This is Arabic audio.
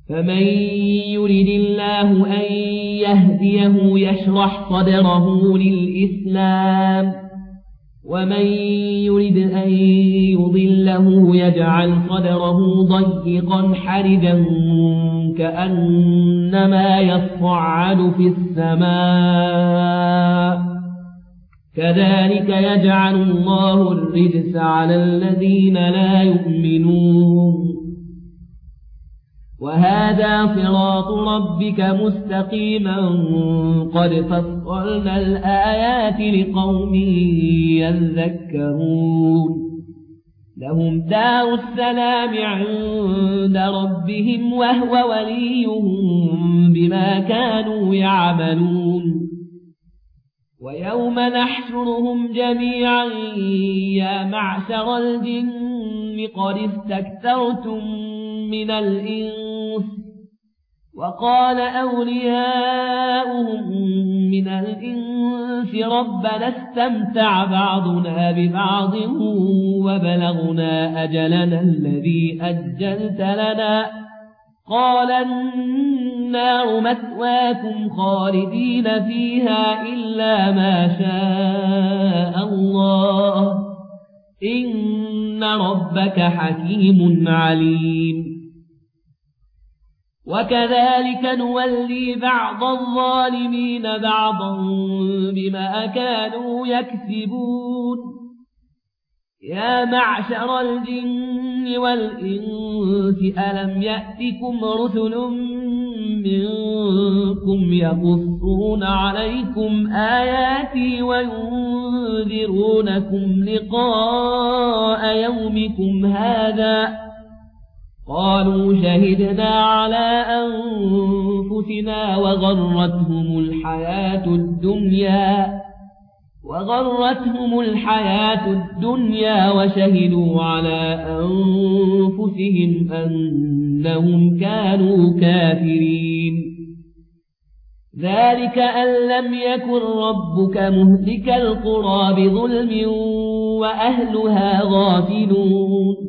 فمن يرد الله أن يهديه يشرح صدره للإسلام ومن يرد أن يضله يجعل صدره ضيقا حرجا كأنما يصعد في السماء كذلك يجعل الله الرجس على الذين لا يؤمنون وهذا صراط ربك مستقيما قد فصلنا الآيات لقوم يذكرون لهم دار السلام عند ربهم وهو وليهم بما كانوا يعملون ويوم نحشرهم جميعا يا معشر الجن قد استكثرتم من الإنس وقال أولياؤهم من الإنس ربنا استمتع بعضنا ببعض وبلغنا أجلنا الذي أجلت لنا قال النار مثواكم خالدين فيها إلا ما شاء الله إن ربك حكيم عليم وكذلك نولي بعض الظالمين بعضا بما كانوا يكسبون يا معشر الجن والإنس ألم يأتكم رسل منكم يقصون عليكم آياتي وينذرونكم لقاء يومكم هذا قالوا شهدنا على أنفسنا وغرتهم الحياة الدنيا وشهدوا على أنفسهم أنهم كانوا كافرين ذلك أن لم يكن ربك مهلك القرى بظلم وأهلها غافلون